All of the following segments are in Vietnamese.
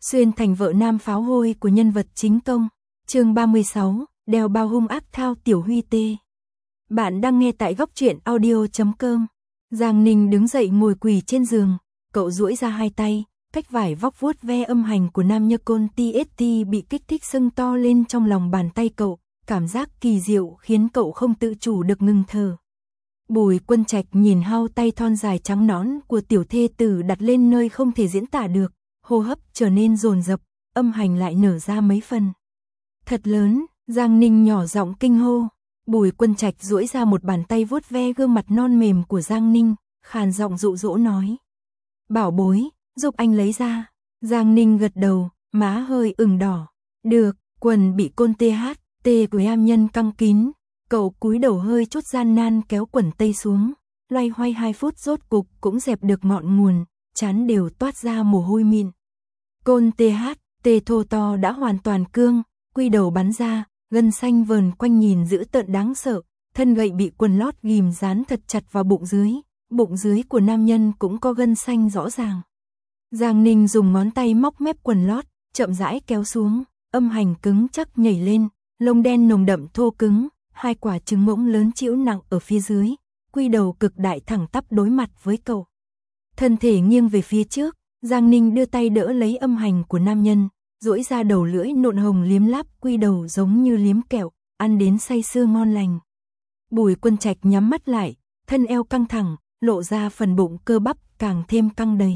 xuyên thành vợ nam pháo hôi của nhân vật chính công. Chương 36, đèo bao hung ác thao Tiểu Huy tê. Bạn đang nghe tại góc truyện audio.com. Giang Ninh đứng dậy ngồi quỳ trên giường, cậu duỗi ra hai tay, cách vải vóc vuốt ve âm hành của nam nhân côn TST bị kích thích sưng to lên trong lòng bàn tay cậu, cảm giác kỳ diệu khiến cậu không tự chủ được ngừng thở. Bùi Quân Trạch nhìn hao tay thon dài trắng nõn của tiểu thê tử đặt lên nơi không thể diễn tả được, hô hấp trở nên dồn dập, âm hành lại nở ra mấy phần. Thật lớn, Giang Ninh nhỏ giọng kinh hô. Bùi Quân Trạch duỗi ra một bàn tay vuốt ve gương mặt non mềm của Giang Ninh, khàn giọng dụ dỗ nói: "Bảo bối, giúp anh lấy ra." Giang Ninh gật đầu, má hơi ửng đỏ. "Được." Quần bị côn THT của am nhân căng kín, cậu cúi đầu hơi chút gian nan kéo quần tây xuống, loay hoay 2 phút rốt cục cũng dẹp được ngọn nguồn, trán đều toát ra mồ hôi mịn. Côn THT thô to đã hoàn toàn cương, quy đầu bắn ra, gân xanh vờn quanh nhìn dữ tợn đáng sợ, thân gậy bị quần lót ghim dán thật chặt vào bụng dưới của nam nhân cũng có gân xanh rõ ràng. Giang Ninh dùng ngón tay móc mép quần lót, chậm rãi kéo xuống, âm hành cứng chắc nhảy lên, lông đen nồng đậm thô cứng, 2 quả trứng ngỗng lớn chĩu nặng ở phía dưới, quy đầu cực đại thẳng tắp đối mặt với cậu. Thân thể nghiêng về phía trước, Giang Ninh đưa tay đỡ lấy âm hành của nam nhân, duỗi ra đầu lưỡi nộn hồng liếm láp quy đầu giống như liếm kẹo, ăn đến say sưa ngon lành. Bùi Quân Trạch nhắm mắt lại, thân eo căng thẳng, lộ ra phần bụng cơ bắp càng thêm căng đầy.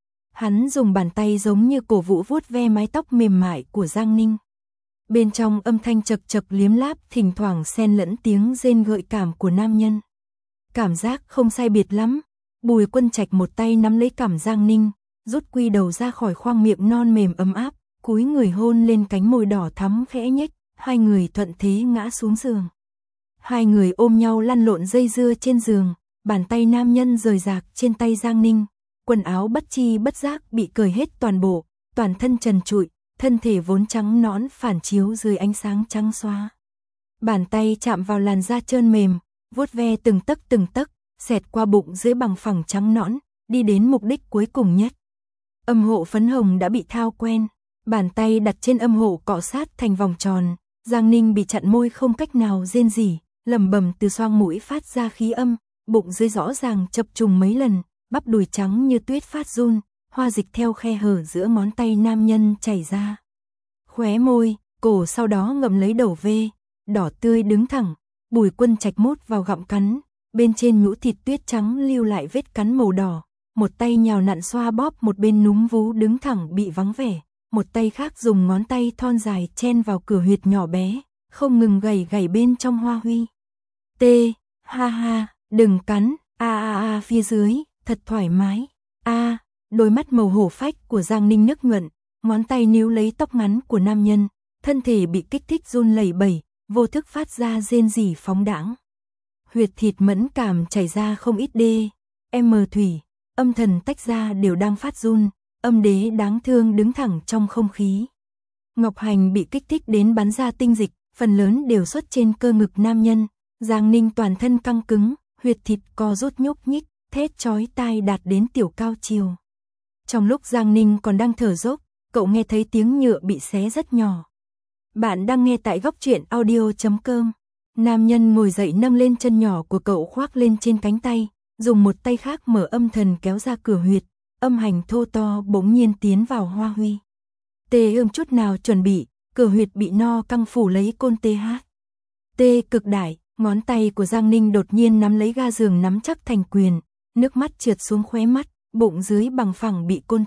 Hắn dùng bàn tay giống như cổ vũ vuốt ve mái tóc mềm mại của Giang Ninh. Bên trong âm thanh chật chật liếm láp thỉnh thoảng xen lẫn tiếng rên gợi cảm của nam nhân. Cảm giác không sai biệt lắm. Bùi Quân Trạch một tay nắm lấy cằm Giang Ninh, rút quy đầu ra khỏi khoang miệng non mềm ấm áp, cúi người hôn lên cánh môi đỏ thắm khẽ nhếch, hai người thuận thế ngã xuống giường. Hai người ôm nhau lăn lộn dây dưa trên giường, bàn tay nam nhân rời rạc trên tay Giang Ninh, quần áo bất chi bất giác bị cởi hết toàn bộ, toàn thân trần trụi, thân thể vốn trắng nõn phản chiếu dưới ánh sáng trắng xóa. Bàn tay chạm vào làn da trơn mềm, vuốt ve từng tấc, xẹt qua bụng dưới bằng phẳng trắng nõn, đi đến mục đích cuối cùng nhất. Âm hộ phấn hồng đã bị thao quen, bàn tay đặt trên âm hộ cọ sát thành vòng tròn, Giang Ninh bị chặn môi không cách nào rên rỉ, lẩm bẩm từ xoang mũi phát ra khí âm, bụng dưới rõ ràng chập trùng mấy lần, bắp đùi trắng như tuyết phát run, hoa dịch theo khe hở giữa ngón tay nam nhân chảy ra. Khóe môi, cổ sau đó ngậm lấy đầu vê, đỏ tươi đứng thẳng, Bùi Quân Trạch mút vào gặm cắn, bên trên nhũ thịt tuyết trắng lưu lại vết cắn màu đỏ, một tay nhào nặn xoa bóp một bên núm vú đứng thẳng bị vắng vẻ, một tay khác dùng ngón tay thon dài chen vào cửa huyệt nhỏ bé, không ngừng gảy bên trong hoa huy. Tê, ha ha, đừng cắn, a phía dưới, thật thoải mái, đôi mắt màu hổ phách của Giang Ninh nước nhuận, ngón tay níu lấy tóc ngắn của nam nhân, thân thể bị kích thích run lẩy bẩy, vô thức phát ra rên rỉ phóng đãng. Huyệt thịt mẫn cảm chảy ra không ít thủy, âm thần tách ra đều đang phát run, âm đế đáng thương đứng thẳng trong không khí. Ngọc Hành bị kích thích đến bắn ra tinh dịch, phần lớn đều xuất trên cơ ngực nam nhân, Giang Ninh toàn thân căng cứng, huyệt thịt co rút nhúc nhích, thét chói tai đạt đến tiểu cao chiều. Trong lúc Giang Ninh còn đang thở dốc, cậu nghe thấy tiếng nhựa bị xé rất nhỏ. Bạn đang nghe tại góc truyện audio.com. Nam nhân ngồi dậy nâng lên chân nhỏ của cậu khoác lên trên cánh tay, dùng một tay khác mở âm thần kéo ra cửa huyệt, âm hành thô to bỗng nhiên tiến vào hoa huy. Tê ươm chút nào chuẩn bị, cửa huyệt bị no căng phủ lấy côn tê cực đại, ngón tay của Giang Ninh đột nhiên nắm lấy ga giường nắm chắc thành quyền, nước mắt trượt xuống khóe mắt, bụng dưới bằng phẳng bị côn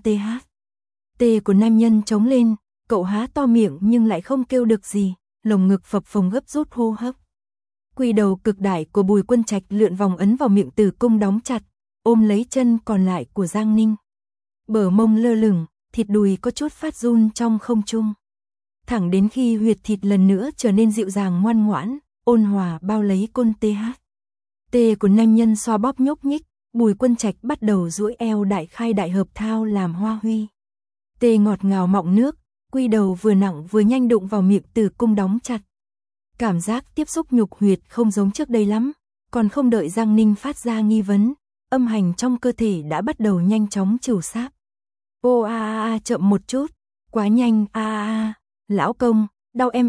tê của nam nhân trống lên, cậu há to miệng nhưng lại không kêu được gì, lồng ngực phập phồng gấp rút hô hấp. Quy đầu cực đại của Bùi Quân Trạch lượn vòng ấn vào miệng tử cung đóng chặt, ôm lấy chân còn lại của Giang Ninh. Bờ mông lơ lửng, thịt đùi có chút phát run trong không trung. Thẳng đến khi huyệt thịt lần nữa trở nên dịu dàng ngoan ngoãn, ôn hòa bao lấy côn tê của nam nhân xoa bóp nhúc nhích, Bùi Quân Trạch bắt đầu duỗi eo đại khai đại hợp thao làm hoa huy. Tê ngọt ngào mọng nước, quy đầu vừa nặng vừa nhanh đụng vào miệng tử cung đóng chặt. Cảm giác tiếp xúc nhục huyệt không giống trước đây lắm, còn không đợi Giang Ninh phát ra nghi vấn, âm hành trong cơ thể đã bắt đầu nhanh chóng trừu sáp. Chậm một chút, Quá nhanh lão công, đau em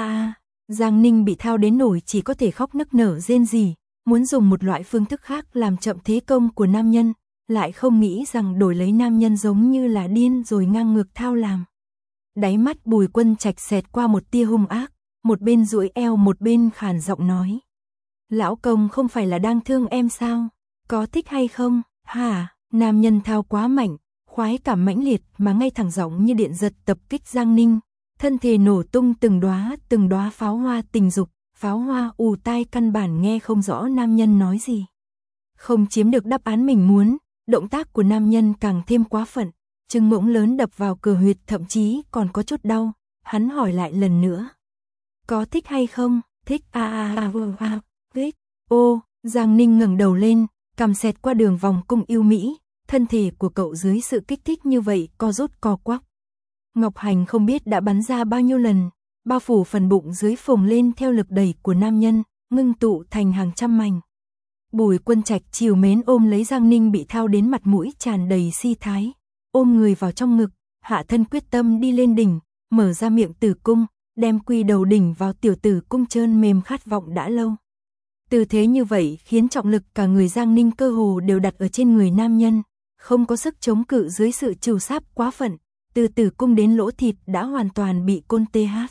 Giang Ninh bị thao đến nổi chỉ có thể khóc nức nở rên rỉ, muốn dùng một loại phương thức khác làm chậm thế công của nam nhân, lại không nghĩ rằng đổi lấy nam nhân giống như là điên rồi ngang ngược thao làm. Đáy mắt Bùi Quân Trạch xẹt qua một tia hung ác, một bên duỗi eo một bên khàn giọng nói. Lão công không phải là đang thương em sao? Có thích hay không? Hả? Nam nhân thao quá mạnh, khoái cảm mãnh liệt mà ngay thẳng giọng như điện giật tập kích Giang Ninh, thân thể nổ tung từng đóa pháo hoa tình dục, pháo hoa ù tai căn bản nghe không rõ nam nhân nói gì. Không chiếm được đáp án mình muốn, động tác của nam nhân càng thêm quá phận, trứng ngỗng lớn đập vào cửa huyệt thậm chí còn có chút đau, hắn hỏi lại lần nữa. Có thích hay không? Thích thích. Ô, Giang Ninh ngẩng đầu lên, cằm xẹt qua đường vòng cung yêu mỹ, thân thể của cậu dưới sự kích thích như vậy co rút co quắp. Ngọc Hành không biết đã bắn ra bao nhiêu lần, bao phủ phần bụng dưới phồng lên theo lực đẩy của nam nhân, ngưng tụ thành hàng trăm mảnh. Bùi Quân Trạch trìu mến ôm lấy Giang Ninh bị thao đến mặt mũi tràn đầy si thái, ôm người vào trong ngực, hạ thân quyết tâm đi lên đỉnh, mở ra miệng tử cung, đem quy đầu đỉnh vào tiểu tử cung trơn mềm khát vọng đã lâu. Tư thế như vậy khiến trọng lực cả người Giang Ninh cơ hồ đều đặt ở trên người nam nhân, không có sức chống cự dưới sự trù sáp quá phận, từ tử cung đến lỗ thịt đã hoàn toàn bị côn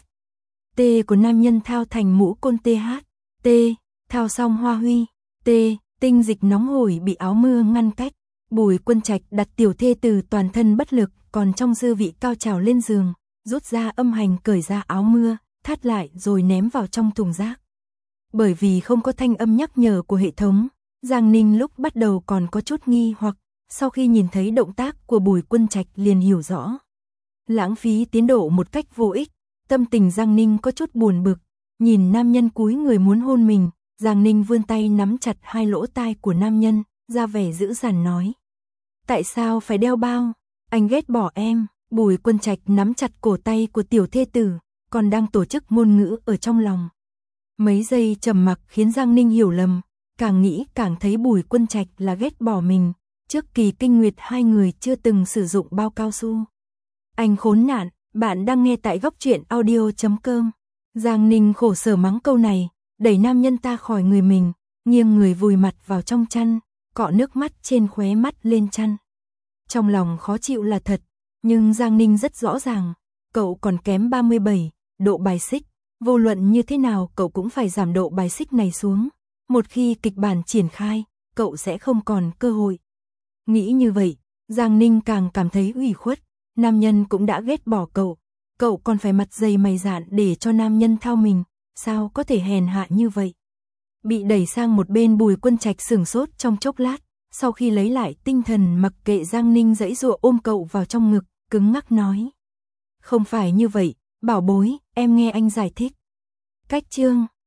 TH. Của nam nhân thao thành mũ côn TH. Thao xong hoa huy. Tinh dịch nóng hổi bị áo mưa ngăn cách. Bùi Quân Trạch đặt tiểu thê từ toàn thân bất lực, còn trong dư vị cao trào lên giường, rút ra âm hành cởi ra áo mưa, thắt lại rồi ném vào trong thùng rác. Bởi vì không có thanh âm nhắc nhở của hệ thống, Giang Ninh lúc bắt đầu còn có chút nghi hoặc, sau khi nhìn thấy động tác của Bùi Quân Trạch liền hiểu rõ. Lãng phí tiến độ một cách vô ích, tâm tình Giang Ninh có chút buồn bực, nhìn nam nhân cúi người muốn hôn mình, Giang Ninh vươn tay nắm chặt hai lỗ tai của nam nhân, ra vẻ dữ dằn nói. Tại sao phải đeo bao? Anh ghét bỏ em. Bùi Quân Trạch nắm chặt cổ tay của tiểu thê tử, còn đang tổ chức ngôn ngữ ở trong lòng. Mấy giây trầm mặc khiến Giang Ninh hiểu lầm, càng nghĩ càng thấy Bùi Quân Trạch là ghét bỏ mình, trước kỳ kinh nguyệt hai người chưa từng sử dụng bao cao su. Anh khốn nạn, bạn đang nghe tại góc truyện audio.com. Giang Ninh khổ sở mắng câu này, đẩy nam nhân ta khỏi người mình, nghiêng người vùi mặt vào trong chăn, cọ nước mắt trên khóe mắt lên chăn. Trong lòng khó chịu là thật, nhưng Giang Ninh rất rõ ràng, cậu còn kém 37, độ bài xích, vô luận như thế nào cậu cũng phải giảm độ bài xích này xuống. Một khi kịch bản triển khai, cậu sẽ không còn cơ hội. Nghĩ như vậy, Giang Ninh càng cảm thấy ủy khuất, nam nhân cũng đã ghét bỏ cậu còn phải mặt dày mày dạn để cho nam nhân thao mình, sao có thể hèn hạ như vậy. Bị đẩy sang một bên Bùi Quân Trạch sửng sốt trong chốc lát, sau khi lấy lại tinh thần mặc kệ Giang Ninh giãy giụa ôm cậu vào trong ngực, cứng ngắc nói. Không phải như vậy, bảo bối, em nghe anh giải thích. Cách chương